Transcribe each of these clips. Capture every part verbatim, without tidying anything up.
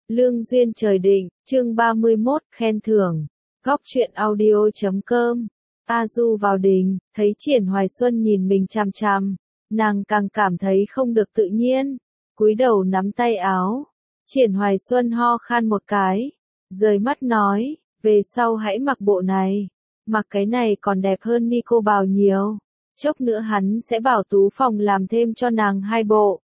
Lương duyên trời định, chương ba mươi mốt, khen thưởng. Góc truyện audio chấm com. A Du vào đình, thấy Triển Hoài Xuân nhìn mình chằm chằm, nàng càng cảm thấy không được tự nhiên, cúi đầu nắm tay áo. Triển Hoài Xuân ho khan một cái, rời mắt nói, về sau hãy mặc bộ này, mặc cái này còn đẹp hơn Nico bào nhiều, chốc nữa hắn sẽ bảo Tú Phòng làm thêm cho nàng hai bộ.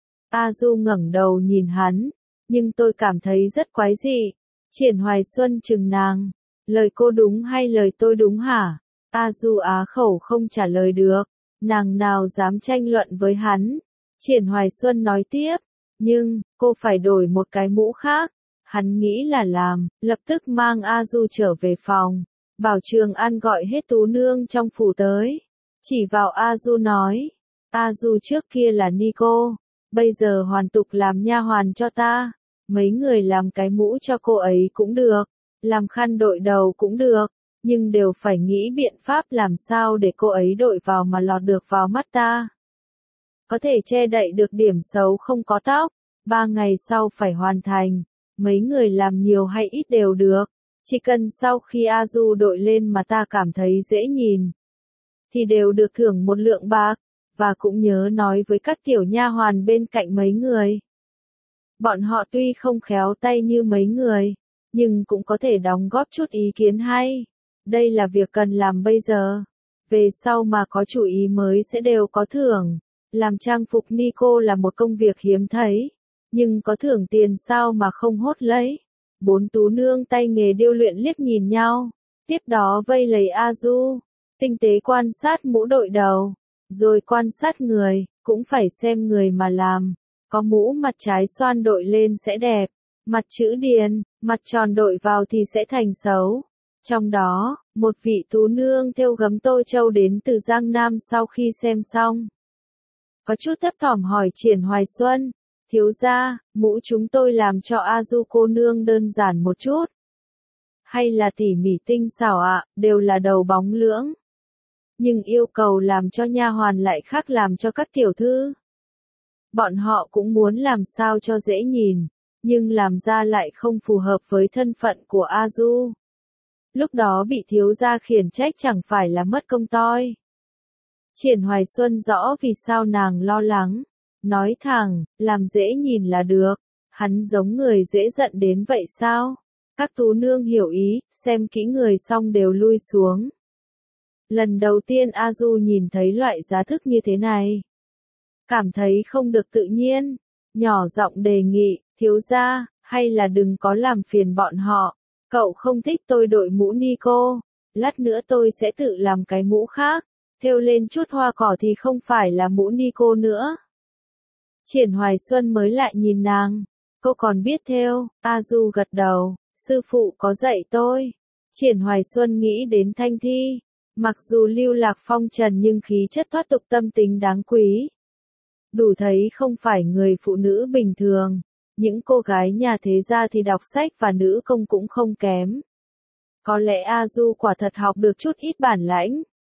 A Du ngẩng đầu nhìn hắn, nhưng tôi cảm thấy rất quái dị. Triển Hoài Xuân chừng nàng, lời cô đúng hay lời tôi đúng hả? A Du á khẩu không trả lời được, nàng nào dám tranh luận với hắn. Triển Hoài Xuân nói tiếp, nhưng, cô phải đổi một cái mũ khác. Hắn nghĩ là làm, lập tức mang A Du trở về phòng, bảo Trường An gọi hết Tú Nương trong phủ tới. Chỉ vào A Du nói, A Du trước kia là Nico, bây giờ hoàn tục làm nha hoàn cho ta. Mấy người làm cái mũ cho cô ấy cũng được, làm khăn đội đầu cũng được, nhưng đều phải nghĩ biện pháp làm sao để cô ấy đội vào mà lọt được vào mắt ta. Có thể che đậy được điểm xấu không có tóc, ba ngày sau phải hoàn thành, mấy người làm nhiều hay ít đều được, chỉ cần sau khi A Du đội lên mà ta cảm thấy dễ nhìn, thì đều được thưởng một lượng bạc, và cũng nhớ nói với các tiểu nha hoàn bên cạnh mấy người. Bọn họ tuy không khéo tay như mấy người, nhưng cũng có thể đóng góp chút ý kiến hay. Đây là việc cần làm bây giờ. Về sau mà có chủ ý mới sẽ đều có thưởng. Làm trang phục Nico là một công việc hiếm thấy, nhưng có thưởng tiền sao mà không hốt lấy. Bốn Tú Nương tay nghề điêu luyện liếc nhìn nhau, tiếp đó vây lấy A Du, tinh tế quan sát mũ đội đầu, rồi quan sát người, cũng phải xem người mà làm. Có mũ mặt trái xoan đội lên sẽ đẹp, mặt chữ điền, mặt tròn đội vào thì sẽ thành xấu. Trong đó, một vị Tú Nương thêu gấm Tô Châu đến từ Giang Nam sau khi xem xong, có chút thấp thỏm hỏi Triển Hoài Xuân, thiếu gia, mũ chúng tôi làm cho A Du cô nương đơn giản một chút, hay là tỉ mỉ tinh xảo ạ, đều là đầu bóng lưỡng. Nhưng yêu cầu làm cho nha hoàn lại khác làm cho các tiểu thư. Bọn họ cũng muốn làm sao cho dễ nhìn, nhưng làm ra lại không phù hợp với thân phận của A Du. Lúc đó bị thiếu gia khiển trách chẳng phải là mất công toi. Triển Hoài Xuân rõ vì sao nàng lo lắng, nói thẳng, làm dễ nhìn là được, hắn giống người dễ giận đến vậy sao? Các Tú Nương hiểu ý, xem kỹ người xong đều lui xuống. Lần đầu tiên A Du nhìn thấy loại giá thức như thế này, cảm thấy không được tự nhiên, nhỏ giọng đề nghị, thiếu gia, hay là đừng có làm phiền bọn họ, cậu không thích tôi đội mũ Nico, lát nữa tôi sẽ tự làm cái mũ khác, thêu lên chút hoa cỏ thì không phải là mũ Nico nữa. Triển Hoài Xuân mới lại nhìn nàng, cô còn biết thêu? A Du gật đầu, sư phụ có dạy tôi. Triển Hoài Xuân nghĩ đến Thanh Thi, mặc dù lưu lạc phong trần nhưng khí chất thoát tục tâm tính đáng quý. Đủ thấy không phải người phụ nữ bình thường, những cô gái nhà thế gia thì đọc sách và nữ công cũng không kém. Có lẽ A Du quả thật học được chút ít bản lãnh.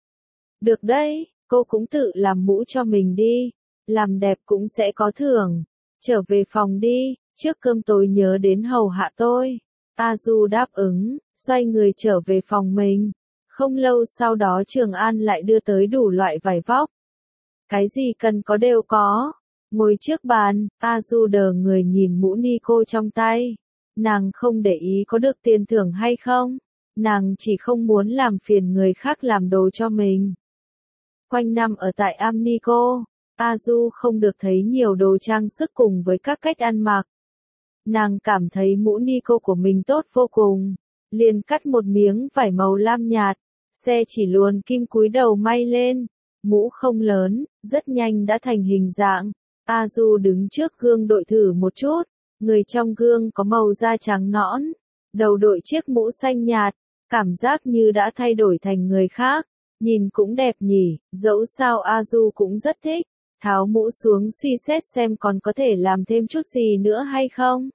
Được đấy, cô cũng tự làm mũ cho mình đi, làm đẹp cũng sẽ có thưởng. Trở về phòng đi, trước cơm tối nhớ đến hầu hạ tôi. A Du đáp ứng, xoay người trở về phòng mình. Không lâu sau đó Trường An lại đưa tới đủ loại vải vóc. Cái gì cần có đều có. Ngồi trước bàn, A Du đờ người nhìn mũ Nico trong tay. Nàng không để ý có được tiền thưởng hay không. Nàng chỉ không muốn làm phiền người khác làm đồ cho mình. Quanh năm ở tại am Nico, A Du không được thấy nhiều đồ trang sức cùng với các cách ăn mặc. Nàng cảm thấy mũ Nico của mình tốt vô cùng. Liền cắt một miếng vải màu lam nhạt, xe chỉ luồn kim cúi đầu may lên. Mũ không lớn, rất nhanh đã thành hình dạng. A Du đứng trước gương đội thử một chút, người trong gương có màu da trắng nõn, đầu đội chiếc mũ xanh nhạt, cảm giác như đã thay đổi thành người khác, nhìn cũng đẹp nhỉ, dẫu sao A Du cũng rất thích, tháo mũ xuống suy xét xem còn có thể làm thêm chút gì nữa hay không.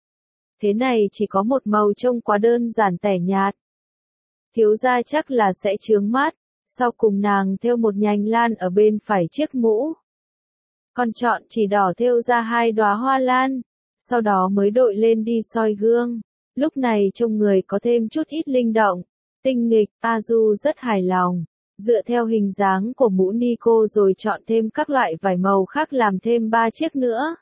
Thế này chỉ có một màu trông quá đơn giản tẻ nhạt. Thiếu gia chắc là sẽ chướng mắt. Sau cùng nàng thêu một nhành lan ở bên phải chiếc mũ. Còn chọn chỉ đỏ thêu ra hai đóa hoa lan. sau đó mới đội lên đi soi gương. Lúc này trông người có thêm chút ít linh động, tinh nghịch, A Du rất hài lòng. Dựa theo hình dáng của mũ Nico rồi chọn thêm các loại vải màu khác làm thêm ba chiếc nữa.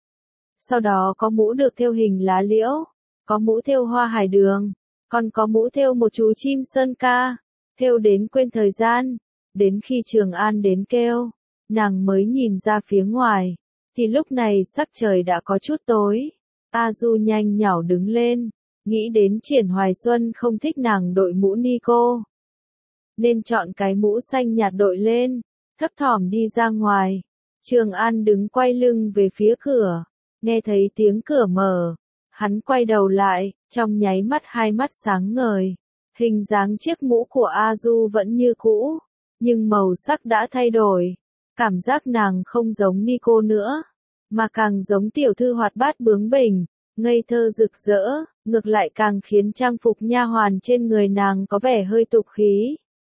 Sau đó có mũ được thêu hình lá liễu, có mũ thêu hoa hải đường, còn có mũ thêu một chú chim sơn ca, thêu đến quên thời gian. Đến khi Trường An đến kêu, nàng mới nhìn ra phía ngoài, thì lúc này sắc trời đã có chút tối. A Du nhanh nhảu đứng lên, nghĩ đến Triển Hoài Xuân không thích nàng đội mũ Nico, nên chọn cái mũ xanh nhạt đội lên, thấp thỏm đi ra ngoài. Trường An đứng quay lưng về phía cửa, nghe thấy tiếng cửa mở, hắn quay đầu lại, trong nháy mắt hai mắt sáng ngời. Hình dáng chiếc mũ của A Du vẫn như cũ, nhưng màu sắc đã thay đổi. Cảm giác nàng không giống Nico nữa, mà càng giống tiểu thư hoạt bát bướng bỉnh, ngây thơ rực rỡ, ngược lại càng khiến trang phục nha hoàn trên người nàng có vẻ hơi tục khí.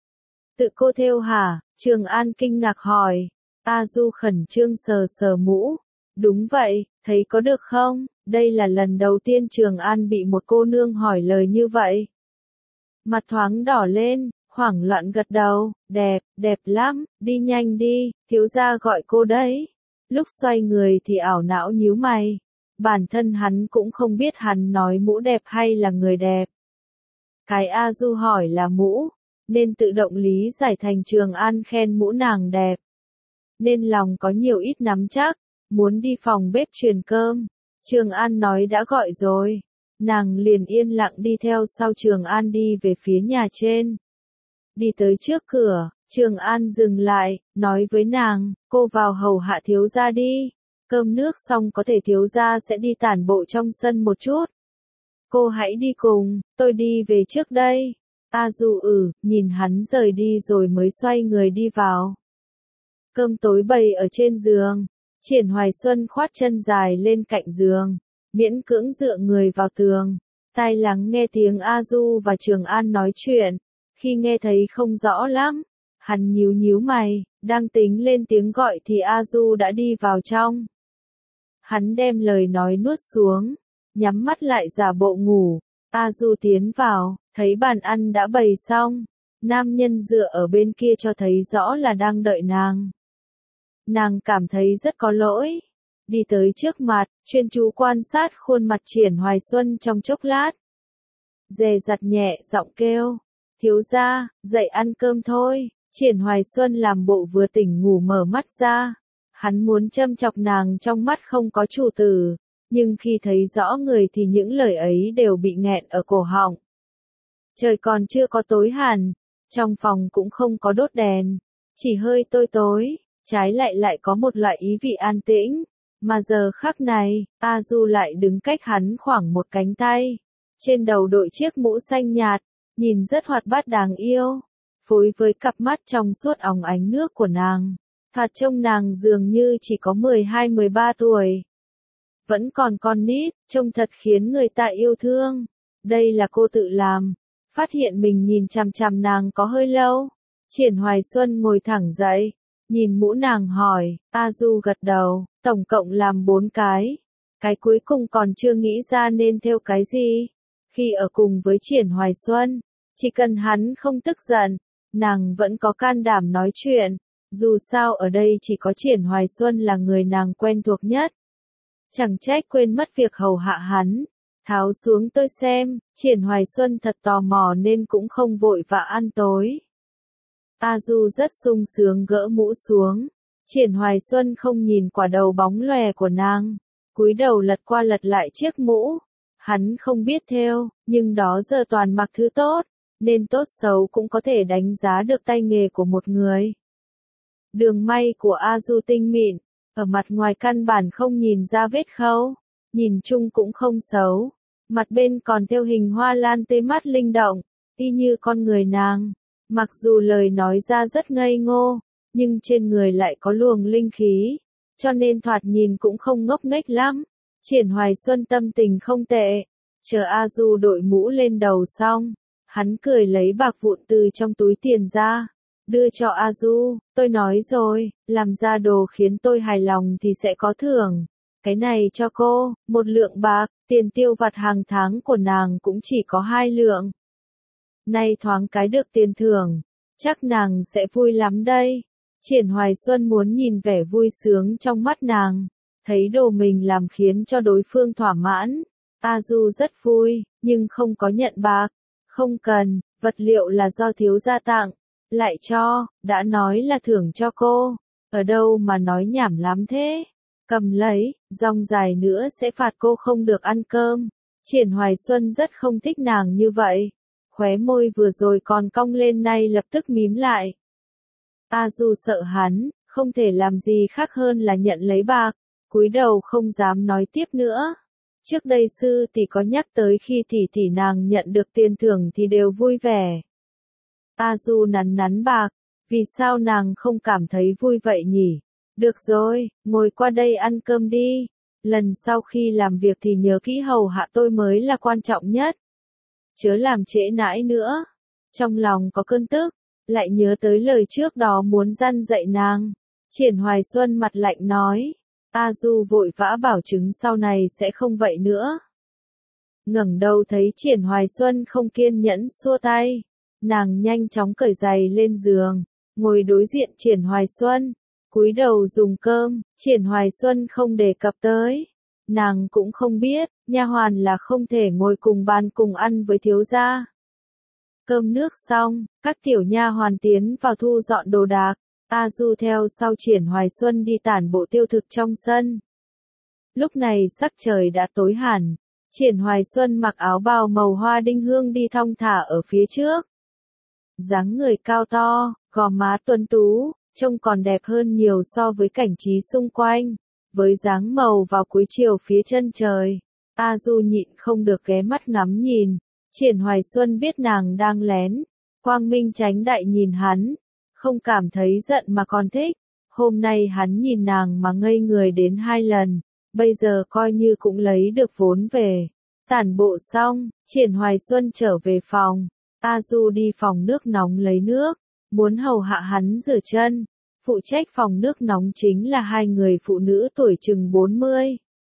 Tự cô thêu hả? Trường An kinh ngạc hỏi. A Du khẩn trương sờ sờ mũ. Đúng vậy, thấy có được không? Đây là lần đầu tiên Trường An bị một cô nương hỏi lời như vậy. Mặt thoáng đỏ lên, hoảng loạn gật đầu, đẹp, đẹp lắm, đi nhanh đi, thiếu gia gọi cô đấy. Lúc xoay người thì ảo não nhíu mày. Bản thân hắn cũng không biết hắn nói mũ đẹp hay là người đẹp. Cái A Du hỏi là mũ, nên tự động lý giải thành Trường An khen mũ nàng đẹp. Nên lòng có nhiều ít nắm chắc, muốn đi phòng bếp truyền cơm. Trường An nói đã gọi rồi. Nàng liền yên lặng đi theo sau Trường An đi về phía nhà trên. Đi tới trước cửa, Trường An dừng lại, nói với nàng, cô vào hầu hạ thiếu gia đi. Cơm nước xong có thể thiếu gia sẽ đi tản bộ trong sân một chút. Cô hãy đi cùng, tôi đi về trước đây. A Du ừ, nhìn hắn rời đi rồi mới xoay người đi vào. Cơm tối bày ở trên giường. Triển Hoài Xuân khoát chân dài lên cạnh giường, miễn cưỡng dựa người vào tường, tai lắng nghe tiếng A Du và Trường An nói chuyện. Khi nghe thấy không rõ lắm, hắn nhíu nhíu mày, đang tính lên tiếng gọi thì A Du đã đi vào trong. Hắn đem lời nói nuốt xuống, nhắm mắt lại giả bộ ngủ. A Du tiến vào, thấy bàn ăn đã bày xong, nam nhân dựa ở bên kia cho thấy rõ là đang đợi nàng. Nàng cảm thấy rất có lỗi, đi tới trước mặt, chuyên chú quan sát khuôn mặt Triển Hoài Xuân trong chốc lát. Dè dặt nhẹ giọng kêu, thiếu gia, dậy ăn cơm thôi. Triển Hoài Xuân làm bộ vừa tỉnh ngủ mở mắt ra. Hắn muốn châm chọc nàng trong mắt không có chủ tử, nhưng khi thấy rõ người thì những lời ấy đều bị nghẹn ở cổ họng. Trời còn chưa có tối hẳn, trong phòng cũng không có đốt đèn, chỉ hơi tối tối, trái lại lại có một loại ý vị an tĩnh. Mà giờ khắc này, A Du lại đứng cách hắn khoảng một cánh tay, trên đầu đội chiếc mũ xanh nhạt, nhìn rất hoạt bát đáng yêu, phối với cặp mắt trong suốt óng ánh nước của nàng. Thoạt trông nàng dường như chỉ có mười hai mười ba tuổi. Vẫn còn con nít, trông thật khiến người ta yêu thương. Đây là cô tự làm. Phát hiện mình nhìn chằm chằm nàng có hơi lâu. Triển Hoài Xuân ngồi thẳng dậy, nhìn mũ nàng hỏi. A Du gật đầu, tổng cộng làm bốn cái. Cái cuối cùng còn chưa nghĩ ra nên thêu cái gì. Khi ở cùng với Triển Hoài Xuân, chỉ cần hắn không tức giận, nàng vẫn có can đảm nói chuyện. Dù sao ở đây chỉ có Triển Hoài Xuân là người nàng quen thuộc nhất. Chẳng trách quên mất việc hầu hạ hắn. Tháo xuống tôi xem. Triển Hoài Xuân thật tò mò nên cũng không vội vã ăn tối. A Du rất sung sướng gỡ mũ xuống. Triển Hoài Xuân không nhìn quả đầu bóng lòe của nàng, cúi đầu lật qua lật lại chiếc mũ. Hắn không biết thêu, nhưng đó giờ toàn mặc thứ tốt, nên tốt xấu cũng có thể đánh giá được tay nghề của một người. Đường may của A Du tinh mịn, ở mặt ngoài căn bản không nhìn ra vết khâu, nhìn chung cũng không xấu. Mặt bên còn thêu hình hoa lan tươi mát linh động, y như con người nàng. Mặc dù lời nói ra rất ngây ngô, nhưng trên người lại có luồng linh khí, cho nên thoạt nhìn cũng không ngốc nghếch lắm. Triển Hoài Xuân tâm tình không tệ, chờ A Du đội mũ lên đầu xong, hắn cười lấy bạc vụn từ trong túi tiền ra, đưa cho A Du. Tôi nói rồi, làm ra đồ khiến tôi hài lòng thì sẽ có thưởng. cái này cho cô, một lượng bạc, tiền tiêu vặt hàng tháng của nàng cũng chỉ có hai lượng. Nay thoáng cái được tiền thưởng, chắc nàng sẽ vui lắm đây. Triển Hoài Xuân muốn nhìn vẻ vui sướng trong mắt nàng, thấy đồ mình làm khiến cho đối phương thỏa mãn. A Du rất vui, nhưng không có nhận bạc. Không cần, vật liệu là do thiếu gia tặng, lại cho, đã nói là thưởng cho cô. Ở đâu mà nói nhảm lắm thế. Cầm lấy, dòng dài nữa sẽ phạt cô không được ăn cơm. Triển Hoài Xuân rất không thích nàng như vậy. Khóe môi vừa rồi còn cong lên nay lập tức mím lại. A Du sợ hắn, không thể làm gì khác hơn là nhận lấy bạc, cúi đầu không dám nói tiếp nữa. Trước đây sư tỷ có nhắc tới khi tỷ tỷ nàng nhận được tiền thưởng thì đều vui vẻ. A Du nắn nắn bạc, vì sao nàng không cảm thấy vui vậy nhỉ? Được rồi, ngồi qua đây ăn cơm đi. Lần sau khi làm việc thì nhớ kỹ hầu hạ tôi mới là quan trọng nhất. Chớ làm trễ nãi nữa. Trong lòng có cơn tức, lại nhớ tới lời trước đó muốn răn dạy nàng. Triển Hoài Xuân mặt lạnh nói. A Du vội vã bảo chứng sau này sẽ không vậy nữa. Ngẩng đầu thấy Triển Hoài Xuân không kiên nhẫn xua tay. Nàng nhanh chóng cởi giày lên giường, ngồi đối diện Triển Hoài Xuân, cúi đầu dùng cơm. Triển Hoài Xuân không đề cập tới. Nàng cũng không biết, nha hoàn là không thể ngồi cùng bàn cùng ăn với thiếu gia. Cơm nước xong, các tiểu nha hoàn tiến vào thu dọn đồ đạc. A Du theo sau Triển Hoài Xuân đi tản bộ tiêu thực trong sân. Lúc này sắc trời đã tối hẳn. Triển Hoài Xuân mặc áo bào màu hoa đinh hương đi thong thả ở phía trước. Dáng người cao to, gò má tuấn tú, trông còn đẹp hơn nhiều so với cảnh trí xung quanh. Với dáng màu vào cuối chiều phía chân trời, A Du nhịn không được ghé mắt ngắm nhìn. Triển Hoài Xuân biết nàng đang lén, quang minh chánh đại nhìn hắn, không cảm thấy giận mà còn thích. Hôm nay hắn nhìn nàng mà ngây người đến hai lần, bây giờ coi như cũng lấy được vốn về. Tản bộ xong, Triển Hoài Xuân trở về phòng. A Du đi phòng nước nóng lấy nước, muốn hầu hạ hắn rửa chân. Phụ trách phòng nước nóng chính là hai người phụ nữ tuổi chừng bốn mươi.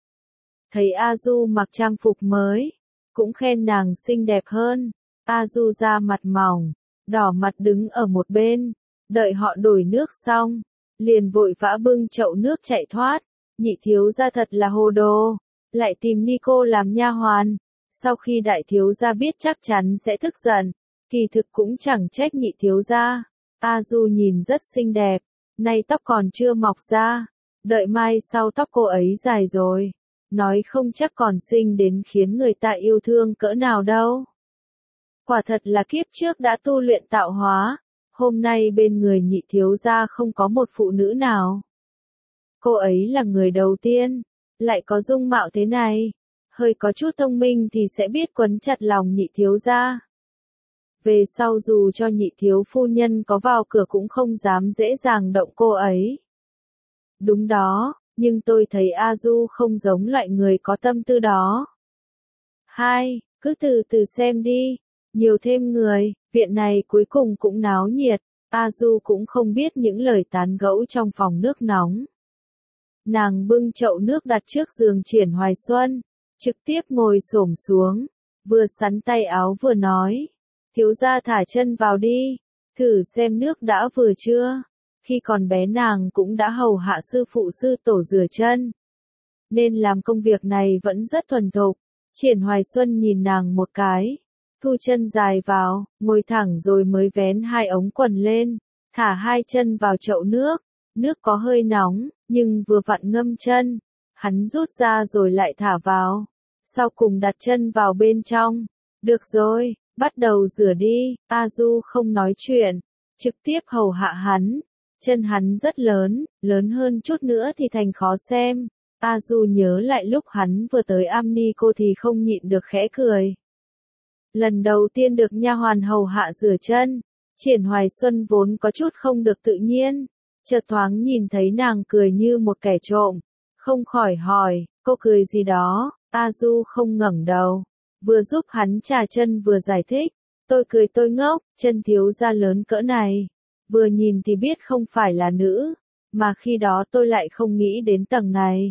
Thấy A Du mặc trang phục mới, cũng khen nàng xinh đẹp hơn. A Du da mặt mỏng, đỏ mặt đứng ở một bên, đợi họ đổi nước xong, liền vội vã bưng chậu nước chạy thoát. Nhị thiếu gia thật là hồ đồ, lại tìm Nico làm nha hoàn. Sau khi đại thiếu gia biết chắc chắn sẽ tức giận, kỳ thực cũng chẳng trách nhị thiếu gia. A Du nhìn rất xinh đẹp, nay tóc còn chưa mọc ra, đợi mai sau tóc cô ấy dài rồi, nói không chắc còn xinh đến khiến người ta yêu thương cỡ nào đâu. Quả thật là kiếp trước đã tu luyện tạo hóa, hôm nay bên người nhị thiếu gia không có một phụ nữ nào. Cô ấy là người đầu tiên, lại có dung mạo thế này, hơi có chút thông minh thì sẽ biết quấn chặt lòng nhị thiếu gia. Về sau dù cho nhị thiếu phu nhân có vào cửa cũng không dám dễ dàng động cô ấy. Đúng đó, nhưng tôi thấy A Du không giống loại người có tâm tư đó. Hai, cứ từ từ xem đi, nhiều thêm người, viện này cuối cùng cũng náo nhiệt. A Du cũng không biết những lời tán gẫu trong phòng nước nóng. Nàng bưng chậu nước đặt trước giường Triển Hoài Xuân, trực tiếp ngồi xổm xuống, vừa sắn tay áo vừa nói. Thiếu gia thả chân vào đi, thử xem nước đã vừa chưa. Khi còn bé nàng cũng đã hầu hạ sư phụ sư tổ rửa chân, nên làm công việc này vẫn rất thuần thục. Triển Hoài Xuân nhìn nàng một cái, thu chân dài vào, ngồi thẳng rồi mới vén hai ống quần lên, thả hai chân vào chậu nước. Nước có hơi nóng, nhưng vừa vặn ngâm chân. Hắn rút ra rồi lại thả vào, sau cùng đặt chân vào bên trong. Được rồi, bắt đầu rửa đi. A Du không nói chuyện, trực tiếp hầu hạ hắn. Chân hắn rất lớn, lớn hơn chút nữa thì thành khó xem. A Du nhớ lại lúc hắn vừa tới am ni cô thì không nhịn được khẽ cười. Lần đầu tiên được nha hoàn hầu hạ rửa chân, Triển Hoài Xuân vốn có chút không được tự nhiên, chợt thoáng nhìn thấy nàng cười như một kẻ trộm, không khỏi hỏi, cô cười gì đó. A Du không ngẩng đầu, vừa giúp hắn trà chân vừa giải thích, tôi cười tôi ngốc, chân thiếu gia lớn cỡ này, vừa nhìn thì biết không phải là nữ, mà khi đó tôi lại không nghĩ đến tầng này.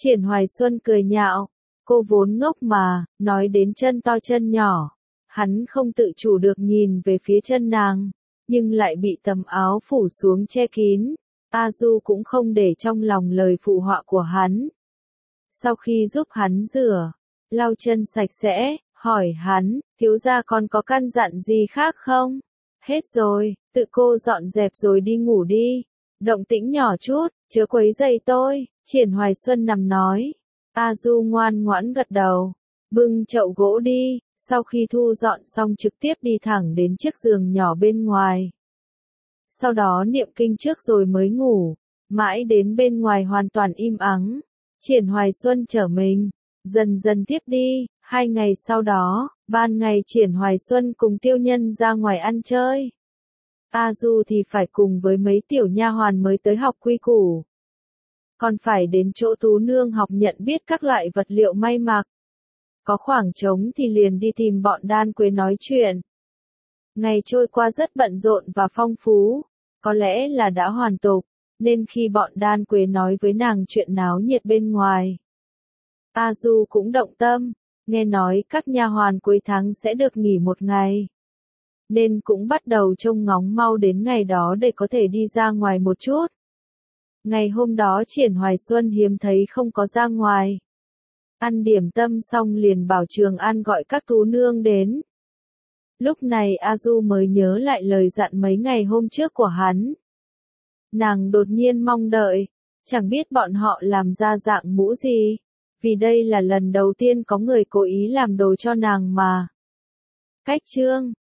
Triển Hoài Xuân cười nhạo, cô vốn ngốc mà, nói đến chân to chân nhỏ. Hắn không tự chủ được nhìn về phía chân nàng, nhưng lại bị tấm áo phủ xuống che kín. A Du cũng không để trong lòng lời phụ họa của hắn. Sau khi giúp hắn rửa, lau chân sạch sẽ, hỏi hắn, thiếu gia còn có căn dặn gì khác không? Hết rồi, tự cô dọn dẹp rồi đi ngủ đi. Động tĩnh nhỏ chút, chớ quấy rầy tôi, Triển Hoài Xuân nằm nói. A Du ngoan ngoãn gật đầu, bưng chậu gỗ đi, sau khi thu dọn xong trực tiếp đi thẳng đến chiếc giường nhỏ bên ngoài. Sau đó niệm kinh trước rồi mới ngủ, mãi đến bên ngoài hoàn toàn im ắng. Triển Hoài Xuân trở mình, dần dần tiếp đi, hai ngày sau đó, ban ngày Triển Hoài Xuân cùng Tiêu Nhân ra ngoài ăn chơi. A Du thì phải cùng với mấy tiểu nha hoàn mới tới học quy củ. Còn phải đến chỗ Tú Nương học nhận biết các loại vật liệu may mặc. Có khoảng trống thì liền đi tìm bọn Đan Quế nói chuyện. Ngày trôi qua rất bận rộn và phong phú, có lẽ là đã hoàn tục, nên khi bọn Đan Quế nói với nàng chuyện náo nhiệt bên ngoài, A Du cũng động tâm, nghe nói các nha hoàn cuối tháng sẽ được nghỉ một ngày. Nên cũng bắt đầu trông ngóng mau đến ngày đó để có thể đi ra ngoài một chút. Ngày hôm đó Triển Hoài Xuân hiếm thấy không có ra ngoài. Ăn điểm tâm xong liền bảo Trường An gọi các tú nương đến. Lúc này A Du mới nhớ lại lời dặn mấy ngày hôm trước của hắn. Nàng đột nhiên mong đợi, chẳng biết bọn họ làm ra dạng mũ gì, vì đây là lần đầu tiên có người cố ý làm đồ cho nàng mà. Cách chương